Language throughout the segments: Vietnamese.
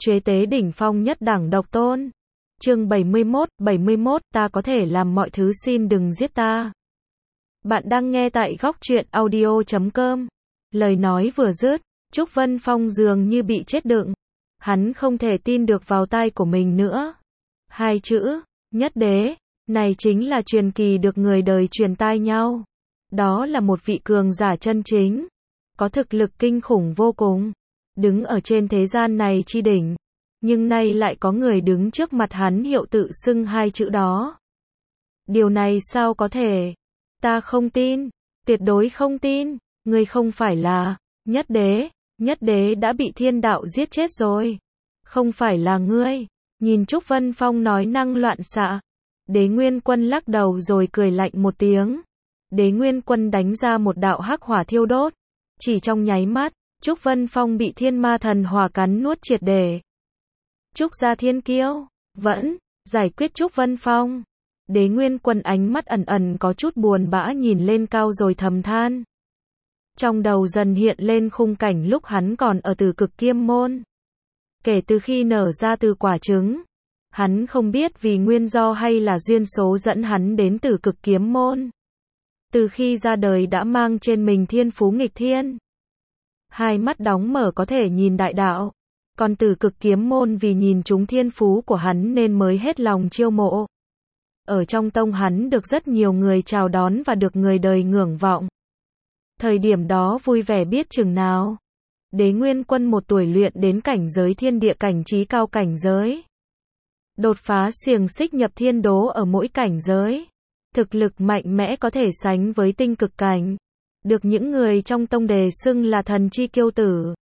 Chế tế đỉnh phong nhất đẳng độc tôn. Chương 71, ta có thể làm mọi thứ, xin đừng giết ta. Bạn đang nghe tại góc truyện audio.com. Lời nói vừa dứt, Trúc Vân Phong dường như bị chết đựng. Hắn không thể tin được vào tai của mình nữa. Hai chữ, nhất đế, này chính là truyền kỳ được người đời truyền tai nhau. Đó là một vị cường giả chân chính, có thực lực kinh khủng vô cùng, đứng ở trên thế gian này chi đỉnh. Nhưng nay lại có người đứng trước mặt hắn hiệu tự xưng hai chữ đó. Điều này sao có thể? Ta không tin, tuyệt đối không tin, ngươi không phải là nhất đế đã bị thiên đạo giết chết rồi. Không phải là ngươi. Nhìn Trúc Vân Phong nói năng loạn xạ, Đế Nguyên Quân lắc đầu rồi cười lạnh một tiếng. Đế Nguyên Quân đánh ra một đạo hắc hỏa thiêu đốt. Chỉ trong nháy mắt, Trúc Vân Phong bị thiên ma thần hỏa cắn nuốt triệt để. Trúc gia thiên kiêu, vẫn, giải quyết Trúc Vân Phong. Đế Nguyên Quân ánh mắt ẩn ẩn có chút buồn bã nhìn lên cao rồi thầm than. Trong đầu dần hiện lên khung cảnh lúc hắn còn ở Tử Cực Kiếm Môn. Kể từ khi nở ra từ quả trứng, hắn không biết vì nguyên do hay là duyên số dẫn hắn đến Tử Cực Kiếm Môn. Từ khi ra đời đã mang trên mình thiên phú nghịch thiên. Hai mắt đóng mở có thể nhìn đại đạo. Còn Tử Cực Kiếm Môn vì nhìn trúng thiên phú của hắn nên mới hết lòng chiêu mộ. Ở trong tông hắn được rất nhiều người chào đón và được người đời ngưỡng vọng. Thời điểm đó vui vẻ biết chừng nào. Đế Nguyên Quân 1 tuổi luyện đến cảnh giới thiên địa cảnh trí cao cảnh giới. Đột phá xiềng xích nhập thiên đố ở mỗi cảnh giới. Thực lực mạnh mẽ có thể sánh với tinh cực cảnh. Được những người trong tông đề xưng là thần chi kiêu tử.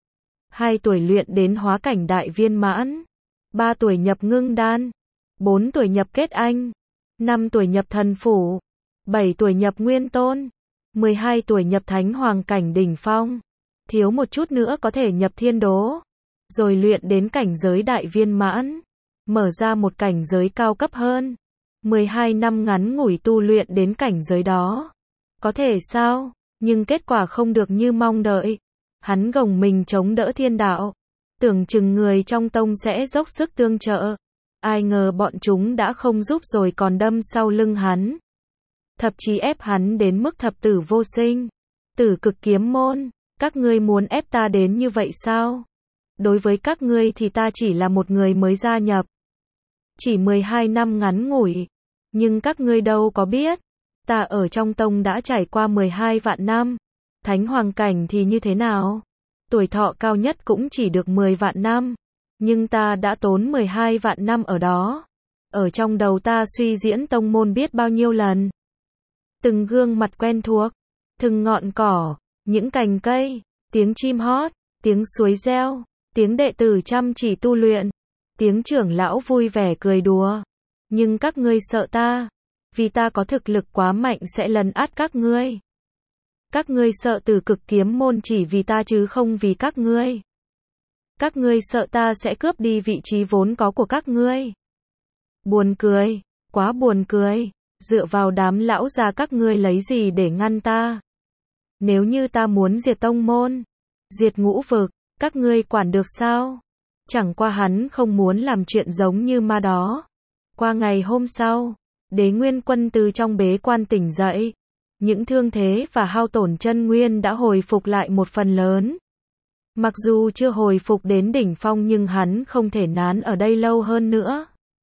2 tuổi luyện đến hóa cảnh đại viên mãn. 3 tuổi nhập ngưng đan. 4 tuổi nhập kết anh. 5 tuổi nhập thần phủ. 7 tuổi nhập nguyên tôn. 12 tuổi nhập thánh hoàng cảnh đỉnh phong. Thiếu một chút nữa có thể nhập thiên đố. Rồi luyện đến cảnh giới đại viên mãn. Mở ra một cảnh giới cao cấp hơn. 12 năm ngắn ngủi tu luyện đến cảnh giới đó. Có thể sao? Nhưng kết quả không được như mong đợi. Hắn gồng mình chống đỡ thiên đạo. Tưởng chừng người trong tông sẽ dốc sức tương trợ. Ai ngờ bọn chúng đã không giúp rồi còn đâm sau lưng hắn. Thậm chí ép hắn đến mức thập tử vô sinh. Tử Cực Kiếm Môn, các ngươi muốn ép ta đến như vậy sao? Đối với các ngươi thì ta chỉ là một người mới gia nhập. Chỉ 12 năm ngắn ngủi. Nhưng các ngươi đâu có biết. Ta ở trong tông đã trải qua 12 vạn năm. Thánh hoàng cảnh thì như thế nào? Tuổi thọ cao nhất cũng chỉ được 10 vạn năm. Nhưng ta đã tốn 12 vạn năm ở đó. Ở trong đầu ta suy diễn tông môn biết bao nhiêu lần. Từng gương mặt quen thuộc. Từng ngọn cỏ. Những cành cây. Tiếng chim hót. Tiếng suối reo. Tiếng đệ tử chăm chỉ tu luyện. Tiếng trưởng lão vui vẻ cười đùa. Nhưng các ngươi sợ ta. Vì ta có thực lực quá mạnh sẽ lấn át các ngươi. Các ngươi sợ Tử Cực Kiếm Môn chỉ vì ta chứ không vì các ngươi. Các ngươi sợ ta sẽ cướp đi vị trí vốn có của các ngươi. Buồn cười, quá buồn cười. Dựa vào đám lão già các ngươi lấy gì để ngăn ta? Nếu như ta muốn diệt tông môn, diệt ngũ vực, các ngươi quản được sao? Chẳng qua hắn không muốn làm chuyện giống như ma đó. Qua ngày hôm sau, Đế Nguyên Quân từ trong bế quan tỉnh dậy. Những thương thế và hao tổn chân nguyên đã hồi phục lại một phần lớn. Mặc dù chưa hồi phục đến đỉnh phong nhưng hắn không thể nán ở đây lâu hơn nữa.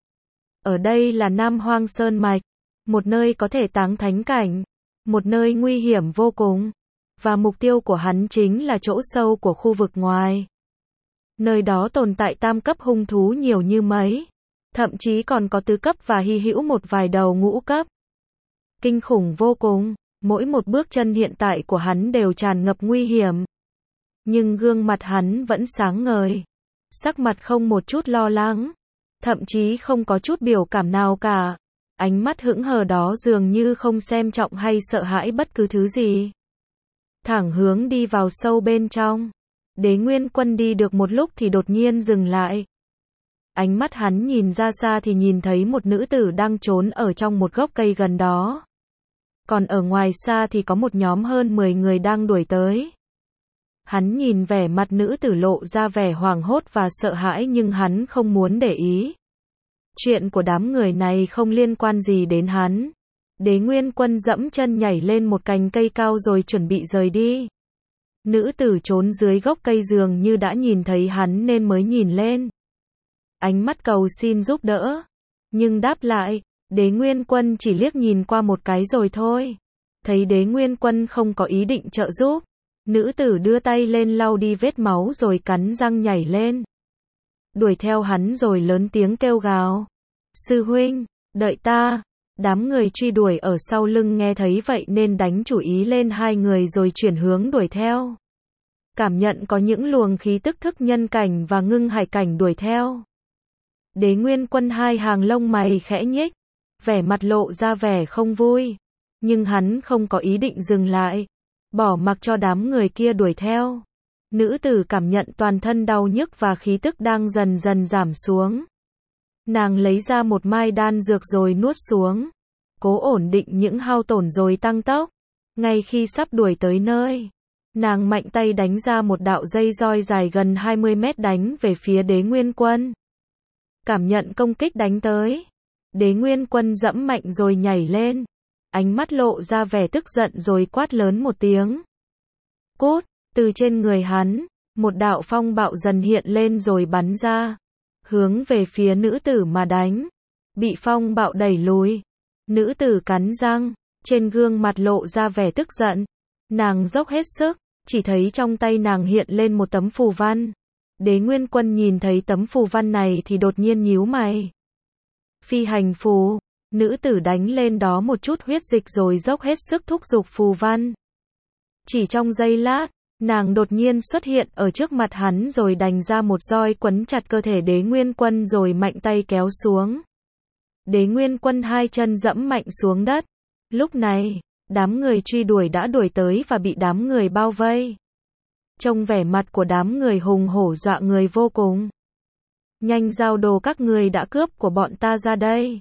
Ở đây là Nam Hoang Sơn Mạch, một nơi có thể táng thánh cảnh, một nơi nguy hiểm vô cùng. Và mục tiêu của hắn chính là chỗ sâu của khu vực ngoài. Nơi đó tồn tại tam cấp hung thú nhiều như mấy. Thậm chí còn có tứ cấp và hy hữu một vài đầu ngũ cấp. Kinh khủng vô cùng, mỗi một bước chân hiện tại của hắn đều tràn ngập nguy hiểm. Nhưng gương mặt hắn vẫn sáng ngời. Sắc mặt không một chút lo lắng. Thậm chí không có chút biểu cảm nào cả. Ánh mắt hững hờ đó dường như không xem trọng hay sợ hãi bất cứ thứ gì. Thẳng hướng đi vào sâu bên trong. Đế Nguyên Quân đi được một lúc thì đột nhiên dừng lại. Ánh mắt hắn nhìn ra xa thì nhìn thấy một nữ tử đang trốn ở trong một gốc cây gần đó. Còn ở ngoài xa thì có một nhóm hơn 10 người đang đuổi tới. Hắn nhìn vẻ mặt nữ tử lộ ra vẻ hoảng hốt và sợ hãi nhưng hắn không muốn để ý. Chuyện của đám người này không liên quan gì đến hắn. Đế Nguyên Quân dẫm chân nhảy lên một cành cây cao rồi chuẩn bị rời đi. Nữ tử trốn dưới gốc cây dường như đã nhìn thấy hắn nên mới nhìn lên. Ánh mắt cầu xin giúp đỡ. Nhưng đáp lại, Đế Nguyên Quân chỉ liếc nhìn qua một cái rồi thôi. Thấy Đế Nguyên Quân không có ý định trợ giúp, nữ tử đưa tay lên lau đi vết máu rồi cắn răng nhảy lên. Đuổi theo hắn rồi lớn tiếng kêu gào. Sư huynh, đợi ta. Đám người truy đuổi ở sau lưng nghe thấy vậy nên đánh chủ ý lên hai người rồi chuyển hướng đuổi theo. Cảm nhận có những luồng khí tức thức nhân cảnh và ngưng hải cảnh đuổi theo. Đế Nguyên Quân hai hàng lông mày khẽ nhếch, vẻ mặt lộ ra vẻ không vui. Nhưng hắn không có ý định dừng lại, bỏ mặc cho đám người kia đuổi theo. Nữ tử cảm nhận toàn thân đau nhức và khí tức đang dần dần giảm xuống. Nàng lấy ra một mai đan dược rồi nuốt xuống, cố ổn định những hao tổn rồi tăng tốc. Ngay khi sắp đuổi tới nơi, nàng mạnh tay đánh ra một đạo dây roi dài gần 20 mét đánh về phía Đế Nguyên Quân. Cảm nhận công kích đánh tới, Đế Nguyên Quân dẫm mạnh rồi nhảy lên, ánh mắt lộ ra vẻ tức giận rồi quát lớn một tiếng. Cút, từ trên người hắn, một đạo phong bạo dần hiện lên rồi bắn ra, hướng về phía nữ tử mà đánh. Bị phong bạo đẩy lùi, nữ tử cắn răng, trên gương mặt lộ ra vẻ tức giận. Nàng dốc hết sức, chỉ thấy trong tay nàng hiện lên một tấm phù văn. Đế Nguyên Quân nhìn thấy tấm phù văn này thì đột nhiên nhíu mày. Phi hành phù, nữ tử đánh lên đó một chút huyết dịch rồi dốc hết sức thúc giục phù văn. Chỉ trong giây lát, nàng đột nhiên xuất hiện ở trước mặt hắn rồi đành ra một roi quấn chặt cơ thể Đế Nguyên Quân rồi mạnh tay kéo xuống. Đế Nguyên Quân hai chân dẫm mạnh xuống đất. Lúc này, đám người truy đuổi đã đuổi tới và bị đám người bao vây. Trông vẻ mặt của đám người hùng hổ dọa người vô cùng. Nhanh giao đồ các người đã cướp của bọn ta ra đây.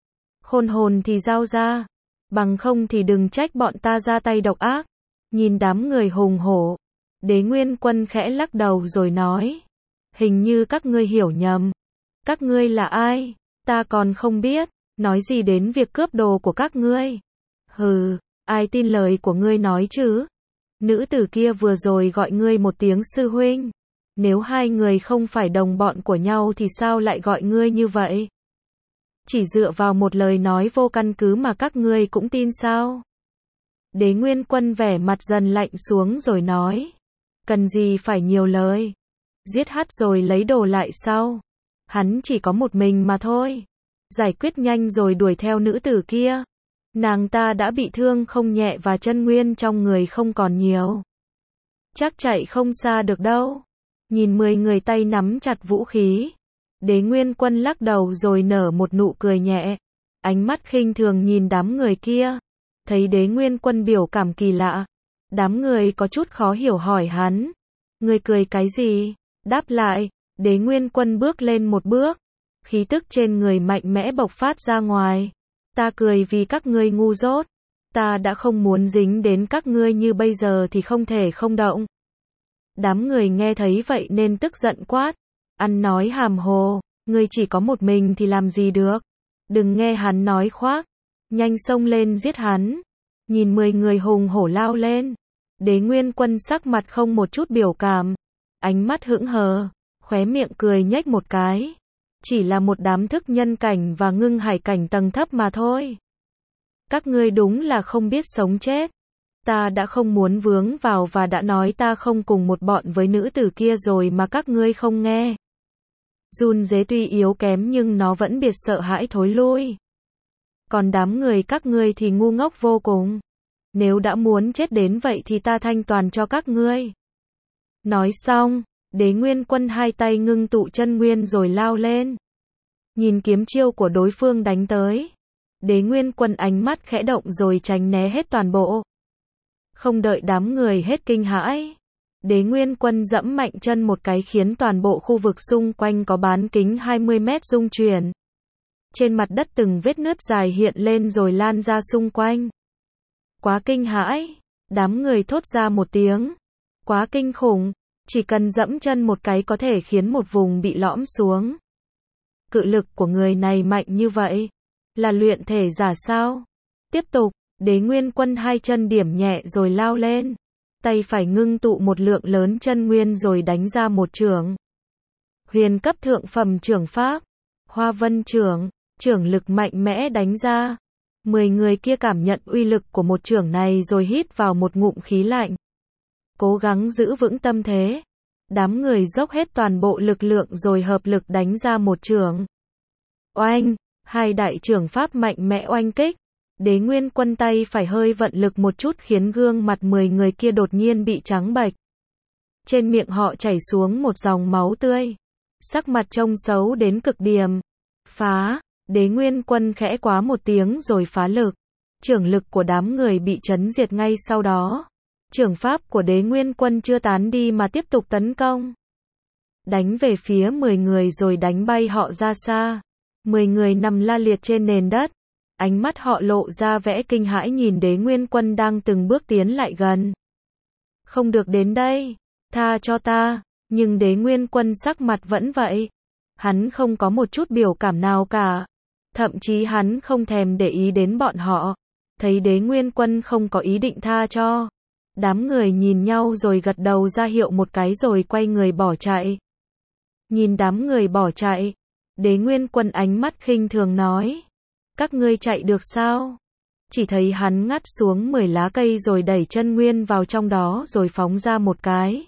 Khôn hồn thì giao ra, bằng không thì đừng trách bọn ta ra tay độc ác. Nhìn đám người hùng hổ, Đế Nguyên Quân khẽ lắc đầu rồi nói. Hình như các ngươi hiểu nhầm. Các ngươi là ai? Ta còn không biết, nói gì đến việc cướp đồ của các ngươi. Hừ, ai tin lời của ngươi nói chứ? Nữ tử kia vừa rồi gọi ngươi một tiếng sư huynh. Nếu hai người không phải đồng bọn của nhau thì sao lại gọi ngươi như vậy? Chỉ dựa vào một lời nói vô căn cứ mà các ngươi cũng tin sao? Đế Nguyên Quân vẻ mặt dần lạnh xuống rồi nói. Cần gì phải nhiều lời. Giết hắn rồi lấy đồ lại sau. Hắn chỉ có một mình mà thôi. Giải quyết nhanh rồi đuổi theo nữ tử kia. Nàng ta đã bị thương không nhẹ và chân nguyên trong người không còn nhiều. Chắc chạy không xa được đâu. Nhìn 10 người tay nắm chặt vũ khí. Đế Nguyên Quân lắc đầu rồi nở một nụ cười nhẹ. Ánh mắt khinh thường nhìn đám người kia. Thấy Đế Nguyên Quân biểu cảm kỳ lạ. Đám người có chút khó hiểu hỏi hắn. Ngươi cười cái gì? Đáp lại, Đế Nguyên Quân bước lên một bước. Khí tức trên người mạnh mẽ bộc phát ra ngoài. Ta cười vì các ngươi ngu dốt. Ta đã không muốn dính đến các ngươi như bây giờ thì không thể không động. Đám người nghe thấy vậy nên tức giận quát. Ăn nói hàm hồ, ngươi chỉ có một mình thì làm gì được. Đừng nghe hắn nói khoác. Nhanh xông lên giết hắn. Nhìn 10 người hùng hổ lao lên. Đế Nguyên Quân sắc mặt không một chút biểu cảm. Ánh mắt hững hờ, khóe miệng cười nhếch một cái. Chỉ là một đám thức nhân cảnh và ngưng hải cảnh tầng thấp mà thôi. Các ngươi đúng là không biết sống chết. Ta đã không muốn vướng vào và đã nói ta không cùng một bọn với nữ tử kia rồi mà các ngươi không nghe. Run dế tuy yếu kém nhưng nó vẫn biệt sợ hãi thối lui. Còn đám người các ngươi thì ngu ngốc vô cùng. Nếu đã muốn chết đến vậy thì ta thanh toàn cho các ngươi. Nói xong, Đế Nguyên Quân hai tay ngưng tụ chân nguyên rồi lao lên. Nhìn kiếm chiêu của đối phương đánh tới. Đế Nguyên Quân ánh mắt khẽ động rồi tránh né hết toàn bộ. Không đợi đám người hết kinh hãi. Đế Nguyên Quân dẫm mạnh chân một cái khiến toàn bộ khu vực xung quanh có bán kính 20 mét rung chuyển. Trên mặt đất từng vết nứt dài hiện lên rồi lan ra xung quanh. Quá kinh hãi, đám người thốt ra một tiếng. Quá kinh khủng, chỉ cần dẫm chân một cái có thể khiến một vùng bị lõm xuống. Cự lực của người này mạnh như vậy, là luyện thể giả sao? Tiếp tục, Đế Nguyên Quân hai chân điểm nhẹ rồi lao lên, tay phải ngưng tụ một lượng lớn chân nguyên rồi đánh ra một chưởng. Huyền cấp thượng phẩm chưởng pháp, Hoa Vân chưởng, chưởng lực mạnh mẽ đánh ra. 10 người kia cảm nhận uy lực của một chưởng này rồi hít vào một ngụm khí lạnh. Cố gắng giữ vững tâm thế. Đám người dốc hết toàn bộ lực lượng rồi hợp lực đánh ra một chưởng. Oanh, hai đại chưởng pháp mạnh mẽ oanh kích. Đế Nguyên Quân tay phải hơi vận lực một chút khiến gương mặt 10 người kia đột nhiên bị trắng bệch. Trên miệng họ chảy xuống một dòng máu tươi. Sắc mặt trông xấu đến cực điểm. Phá, Đế Nguyên Quân khẽ quá một tiếng rồi phá lực. Chưởng lực của đám người bị chấn diệt ngay sau đó. Chưởng pháp của Đế Nguyên Quân chưa tán đi mà tiếp tục tấn công. Đánh về phía 10 người rồi đánh bay họ ra xa. 10 người nằm la liệt trên nền đất. Ánh mắt họ lộ ra vẻ kinh hãi nhìn Đế Nguyên Quân đang từng bước tiến lại gần. Không được đến đây, tha cho ta. Nhưng Đế Nguyên Quân sắc mặt vẫn vậy. Hắn không có một chút biểu cảm nào cả. Thậm chí hắn không thèm để ý đến bọn họ. Thấy Đế Nguyên Quân không có ý định tha cho. Đám người nhìn nhau rồi gật đầu ra hiệu một cái rồi quay người bỏ chạy. Nhìn đám người bỏ chạy, Đế Nguyên Quân ánh mắt khinh thường nói. Các ngươi chạy được sao? Chỉ thấy hắn ngắt xuống 10 lá cây rồi đẩy chân nguyên vào trong đó rồi phóng ra một cái.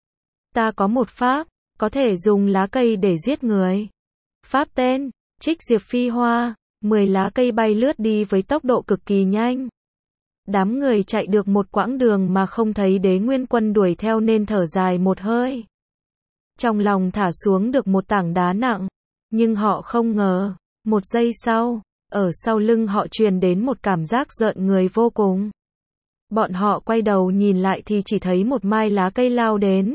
Ta có một pháp, có thể dùng lá cây để giết người. Pháp tên, Trích Diệp Phi Hoa, 10 lá cây bay lướt đi với tốc độ cực kỳ nhanh. Đám người chạy được một quãng đường mà không thấy Đế Nguyên Quân đuổi theo nên thở dài một hơi. Trong lòng thả xuống được một tảng đá nặng, nhưng họ không ngờ, một giây sau, ở sau lưng họ truyền đến một cảm giác rợn người vô cùng. Bọn họ quay đầu nhìn lại thì chỉ thấy một mai lá cây lao đến.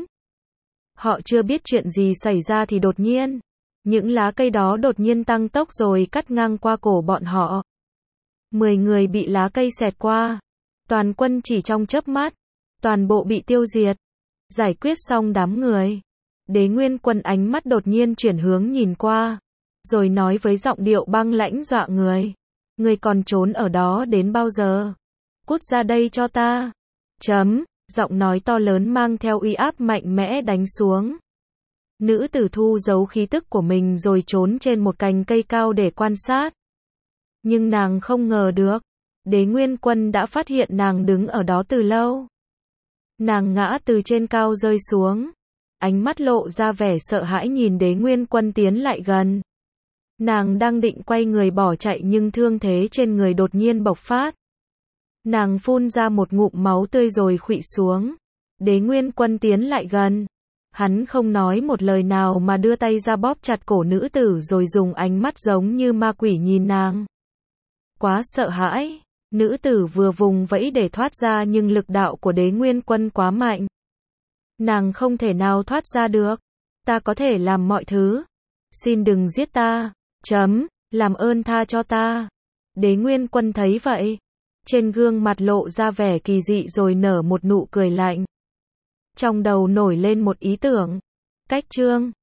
Họ chưa biết chuyện gì xảy ra thì đột nhiên, những lá cây đó đột nhiên tăng tốc rồi cắt ngang qua cổ bọn họ. 10 người bị lá cây xẹt qua. Toàn quân chỉ trong chớp mắt, toàn bộ bị tiêu diệt. Giải quyết xong đám người, Đế Nguyên Quân ánh mắt đột nhiên chuyển hướng nhìn qua, rồi nói với giọng điệu băng lãnh dọa người. Người còn trốn ở đó đến bao giờ? Cút ra đây cho ta. Giọng nói to lớn mang theo uy áp mạnh mẽ đánh xuống. Nữ tử thu giấu khí tức của mình rồi trốn trên một cành cây cao để quan sát. Nhưng nàng không ngờ được, Đế Nguyên Quân đã phát hiện nàng đứng ở đó từ lâu. Nàng ngã từ trên cao rơi xuống, ánh mắt lộ ra vẻ sợ hãi nhìn Đế Nguyên Quân tiến lại gần. Nàng đang định quay người bỏ chạy nhưng thương thế trên người đột nhiên bộc phát. Nàng phun ra một ngụm máu tươi rồi khuỵu xuống. Đế Nguyên Quân tiến lại gần. Hắn không nói một lời nào mà đưa tay ra bóp chặt cổ nữ tử rồi dùng ánh mắt giống như ma quỷ nhìn nàng. Quá sợ hãi, nữ tử vừa vùng vẫy để thoát ra nhưng lực đạo của Đế Nguyên Quân quá mạnh. Nàng không thể nào thoát ra được. Ta có thể làm mọi thứ. Xin đừng giết ta. Làm ơn tha cho ta. Đế Nguyên Quân thấy vậy, trên gương mặt lộ ra vẻ kỳ dị rồi nở một nụ cười lạnh. Trong đầu nổi lên một ý tưởng. Cách chương